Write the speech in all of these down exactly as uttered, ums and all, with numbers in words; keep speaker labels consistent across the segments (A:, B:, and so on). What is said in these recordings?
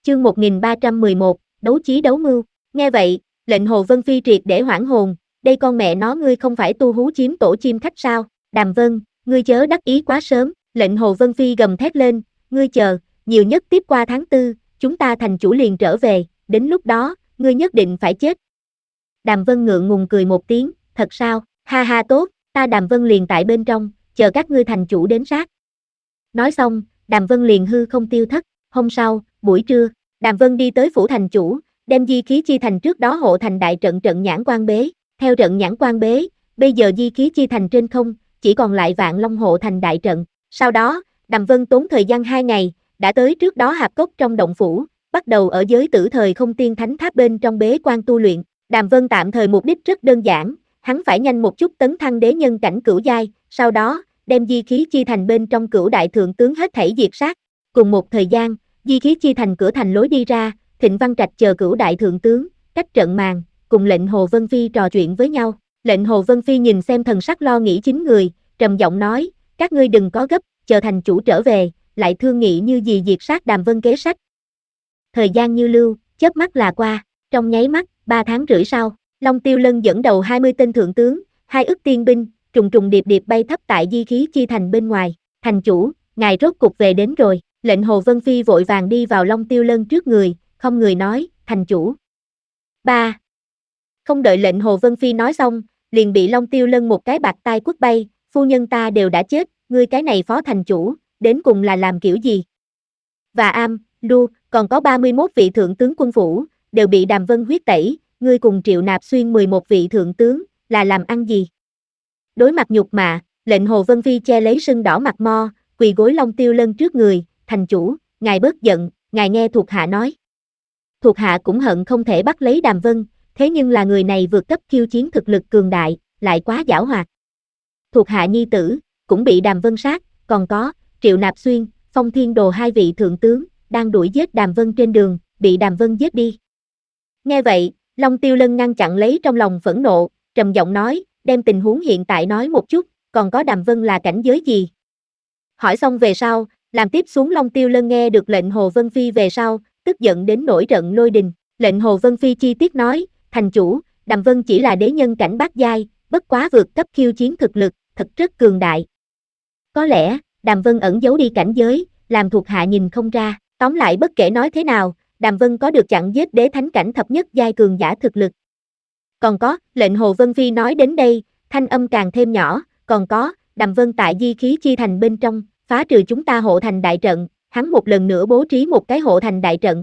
A: Chương một nghìn ba trăm mười một, đấu trí đấu mưu. Nghe vậy, lệnh Hồ Vân Phi triệt để hoảng hồn, đây con mẹ nó ngươi không phải tu hú chiếm tổ chim khách sao? Đàm Vân, ngươi chớ đắc ý quá sớm, lệnh Hồ Vân Phi gầm thét lên, ngươi chờ, nhiều nhất tiếp qua tháng tư, chúng ta thành chủ liền trở về, đến lúc đó, ngươi nhất định phải chết. Đàm Vân ngượng ngùng cười một tiếng, thật sao, ha ha tốt, ta Đàm Vân liền tại bên trong, chờ các ngươi thành chủ đến sát. Nói xong, Đàm Vân liền hư không tiêu thất. Hôm sau, buổi trưa, Đàm Vân đi tới phủ thành chủ, đem di khí chi thành trước đó hộ thành đại trận trận nhãn quan bế. Theo trận nhãn quan bế, bây giờ di khí chi thành trên không, chỉ còn lại vạn long hộ thành đại trận. Sau đó, Đàm Vân tốn thời gian hai ngày, đã tới trước đó hạp cốc trong động phủ, bắt đầu ở giới tử thời không tiên thánh tháp bên trong bế quan tu luyện. Đàm Vân tạm thời mục đích rất đơn giản, hắn phải nhanh một chút tấn thăng đế nhân cảnh cửu giai, sau đó, đem di khí chi thành bên trong cửu đại thượng tướng hết thảy diệt sát. Cùng một thời gian, di khí chi thành cửa thành lối đi ra, Thịnh Văn Trạch chờ cửu đại thượng tướng, cách trận màn, cùng lệnh Hồ Vân Phi trò chuyện với nhau. Lệnh Hồ Vân Phi nhìn xem thần sắc lo nghĩ chín người, trầm giọng nói, các ngươi đừng có gấp, chờ thành chủ trở về, lại thương nghị như gì diệt sát Đàm Vân kế sách. Thời gian như lưu, chớp mắt là qua, trong nháy mắt, ba tháng rưỡi sau, Long Tiêu Lân dẫn đầu hai mươi tên thượng tướng, hai ức tiên binh, trùng trùng điệp điệp bay thấp tại di khí chi thành bên ngoài. Thành chủ, ngài rốt cục về đến rồi. Lệnh Hồ Vân Phi vội vàng đi vào Long Tiêu Lân trước người, không người nói, thành chủ. ba. Không đợi lệnh Hồ Vân Phi nói xong, liền bị Long Tiêu Lân một cái bạt tai quất bay, phu nhân ta đều đã chết, ngươi cái này phó thành chủ, đến cùng là làm kiểu gì? Và Am, Lu, còn có ba mươi mốt vị thượng tướng quân phủ, đều bị Đàm Vân huyết tẩy, ngươi cùng Triệu Nạp Xuyên mười một vị thượng tướng, là làm ăn gì? Đối mặt nhục mạ, lệnh Hồ Vân Phi che lấy sưng đỏ mặt mo, quỳ gối Long Tiêu Lân trước người, thành chủ, ngài bớt giận, ngài nghe thuộc hạ nói. Thuộc hạ cũng hận không thể bắt lấy Đàm Vân, thế nhưng là người này vượt cấp khiêu chiến thực lực cường đại, lại quá giảo hoạt. Thuộc hạ nhi tử, cũng bị Đàm Vân sát, còn có, Triệu Nạp Xuyên, Phong Thiên Đồ hai vị thượng tướng, đang đuổi giết Đàm Vân trên đường, bị Đàm Vân giết đi. Nghe vậy, Long Tiêu Lân ngăn chặn lấy trong lòng phẫn nộ, trầm giọng nói, đem tình huống hiện tại nói một chút, còn có Đàm Vân là cảnh giới gì? Hỏi xong về sau, làm tiếp xuống Long Tiêu Lân nghe được lệnh Hồ Vân Phi về sau, tức giận đến nổi trận lôi đình. Lệnh Hồ Vân Phi chi tiết nói, thành chủ, Đàm Vân chỉ là đế nhân cảnh bát giai, bất quá vượt cấp khiêu chiến thực lực, thật rất cường đại. Có lẽ, Đàm Vân ẩn giấu đi cảnh giới, làm thuộc hạ nhìn không ra. Tóm lại bất kể nói thế nào, Đàm Vân có được chặn giết đế thánh cảnh thập nhất giai cường giả thực lực. Còn có, lệnh Hồ Vân Phi nói đến đây, thanh âm càng thêm nhỏ, còn có, Đàm Vân tại di khí chi thành bên trong, phá trừ chúng ta hộ thành đại trận, hắn một lần nữa bố trí một cái hộ thành đại trận.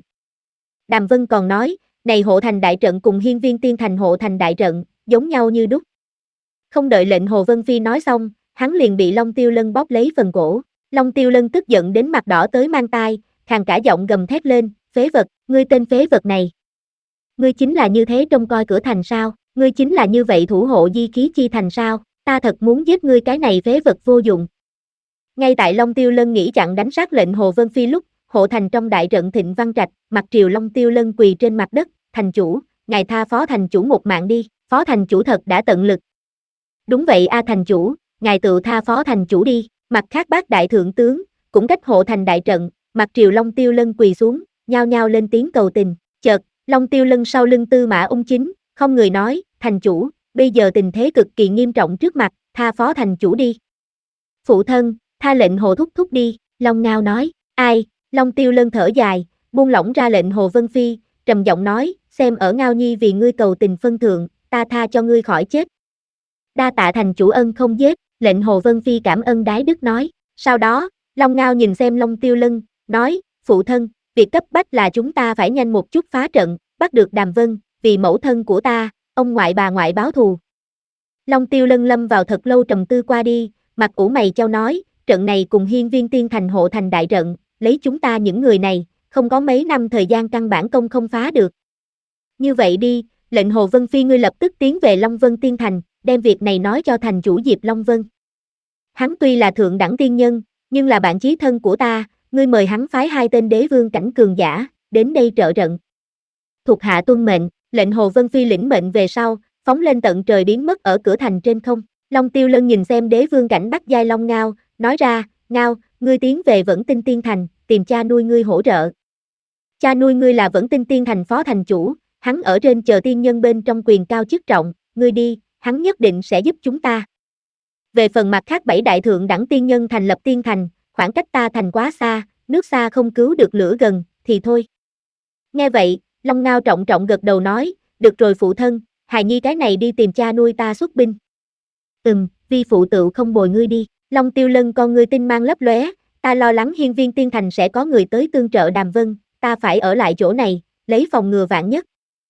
A: Đàm Vân còn nói, này hộ thành đại trận cùng hiên viên tiên thành hộ thành đại trận, giống nhau như đúc. Không đợi lệnh Hồ Vân Phi nói xong, hắn liền bị Long Tiêu Lân bóp lấy phần cổ. Long Tiêu Lân tức giận đến mặt đỏ tới mang tai, khàn cả giọng gầm thét lên, phế vật, ngươi tên phế vật này. Ngươi chính là như thế trông coi cửa thành sao, ngươi chính là như vậy thủ hộ di khí chi thành sao, ta thật muốn giết ngươi cái này phế vật vô dụng. Ngay tại Long Tiêu Lân nghĩ chặn đánh sát lệnh Hồ Vân Phi lúc, hộ thành trong đại trận Thịnh Văn Trạch, mặt triều Long Tiêu Lân quỳ trên mặt đất, thành chủ, ngài tha phó thành chủ một mạng đi, phó thành chủ thật đã tận lực. Đúng vậy a thành chủ, ngài tự tha phó thành chủ đi, mặt khác bác đại thượng tướng, cũng cách hộ thành đại trận, mặt triều Long Tiêu Lân quỳ xuống, nhao nhao lên tiếng cầu tình, chợt, Long Tiêu Lân sau lưng Tư Mã Ung Chính, không người nói, thành chủ, bây giờ tình thế cực kỳ nghiêm trọng trước mặt, tha phó thành chủ đi. Phụ thân, tha lệnh Hồ thúc thúc đi, Long Ngao nói, ai, Long Tiêu Lân thở dài, buông lỏng ra lệnh Hồ Vân Phi, trầm giọng nói, xem ở Ngao Nhi vì ngươi cầu tình phân thượng, ta tha cho ngươi khỏi chết. Đa tạ thành chủ ân không giết, lệnh Hồ Vân Phi cảm ơn đái đức nói, sau đó, Long Ngao nhìn xem Long Tiêu Lân, nói, phụ thân, việc cấp bách là chúng ta phải nhanh một chút phá trận, bắt được Đàm Vân, vì mẫu thân của ta, ông ngoại bà ngoại báo thù. Long Tiêu Lân lâm vào thật lâu trầm tư qua đi, mặt ủ mày chau nói, trận này cùng hiên viên tiên thành hộ thành đại trận, lấy chúng ta những người này, không có mấy năm thời gian căn bản công không phá được. Như vậy đi, lệnh Hồ Vân Phi ngươi lập tức tiến về Long Vân Tiên Thành, đem việc này nói cho thành chủ Diệp Long Vân. Hắn tuy là thượng đẳng tiên nhân, nhưng là bạn chí thân của ta, ngươi mời hắn phái hai tên đế vương cảnh cường giả, đến đây trợ trận. Thuộc hạ tuân mệnh, lệnh Hồ Vân Phi lĩnh mệnh về sau, phóng lên tận trời biến mất ở cửa thành trên không. Long Tiêu Lân nhìn xem đế vương cảnh bắt giai Long Ngao, nói ra, Ngao, ngươi tiến về Vẫn Tinh Tiên Thành, tìm cha nuôi ngươi hỗ trợ. Cha nuôi ngươi là Vẫn Tinh Tiên Thành phó thành chủ, hắn ở trên chờ tiên nhân bên trong quyền cao chức trọng, ngươi đi, hắn nhất định sẽ giúp chúng ta. Về phần mặt khác bảy đại thượng đẳng tiên nhân thành lập tiên thành, khoảng cách ta thành quá xa, nước xa không cứu được lửa gần, thì thôi. Nghe vậy, Long Ngao trọng trọng gật đầu nói, được rồi phụ thân, hài nhi cái này đi tìm cha nuôi ta xuất binh. Ừm, vi phụ tự không bồi ngươi đi. Long Tiêu Lân con ngươi tinh mang lấp lóe, ta lo lắng hiên viên tiên thành sẽ có người tới tương trợ Đàm Vân, ta phải ở lại chỗ này, lấy phòng ngừa vạn nhất.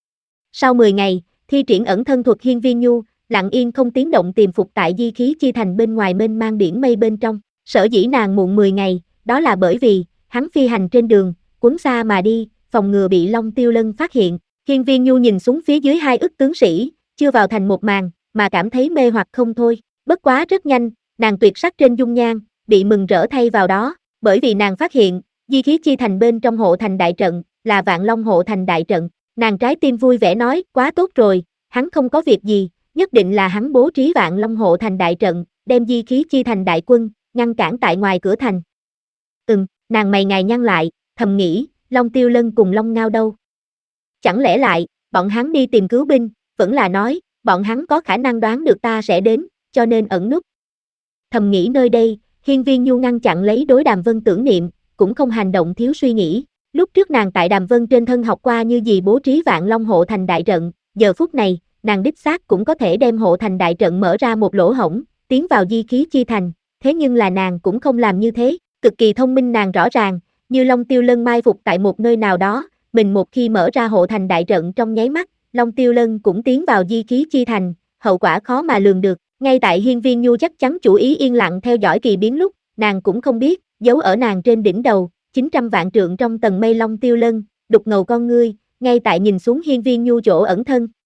A: Sau mười ngày, thi triển ẩn thân thuật hiên viên nhu, lặng yên không tiếng động tiềm phục tại di khí chi thành bên ngoài mênh mang biển mây bên trong. Sở dĩ nàng muộn mười ngày, đó là bởi vì, hắn phi hành trên đường, cuốn xa mà đi, phòng ngừa bị Long Tiêu Lân phát hiện. Hiên viên nhu nhìn xuống phía dưới hai ức tướng sĩ, chưa vào thành một màn, mà cảm thấy mê hoặc không thôi. Bất quá rất nhanh, nàng tuyệt sắc trên dung nhan, bị mừng rỡ thay vào đó, bởi vì nàng phát hiện, di khí chi thành bên trong hộ thành đại trận, là Vạn Long hộ thành đại trận. Nàng trái tim vui vẻ nói, quá tốt rồi, hắn không có việc gì, nhất định là hắn bố trí Vạn Long hộ thành đại trận, đem di khí chi thành đại quân, ngăn cản tại ngoài cửa thành. Ừm, nàng mày ngài nhăn lại, thầm nghĩ, Long Tiêu Lân cùng Long Ngao đâu? Chẳng lẽ lại, bọn hắn đi tìm cứu binh, vẫn là nói, bọn hắn có khả năng đoán được ta sẽ đến, cho nên ẩn núp. Thầm nghĩ nơi đây, hiên viên nhu ngăn chặn lấy đối Đàm Vân tưởng niệm, cũng không hành động thiếu suy nghĩ. Lúc trước nàng tại Đàm Vân trên thân học qua như gì bố trí Vạn Long hộ thành đại trận, giờ phút này, nàng đích xác cũng có thể đem hộ thành đại trận mở ra một lỗ hổng, tiến vào di khí chi thành, thế nhưng là nàng cũng không làm như thế, cực kỳ thông minh nàng rõ ràng, như Long Tiêu Lân mai phục tại một nơi nào đó, mình một khi mở ra hộ thành đại trận trong nháy mắt, Long Tiêu Lân cũng tiến vào di khí chi thành, hậu quả khó mà lường được. Ngay tại hiên viên nhu chắc chắn chủ ý yên lặng theo dõi kỳ biến lúc, nàng cũng không biết, giấu ở nàng trên đỉnh đầu, chín trăm vạn trượng trong tầng mây Long Tiêu Lân, đục ngầu con ngươi, ngay tại nhìn xuống hiên viên nhu chỗ ẩn thân,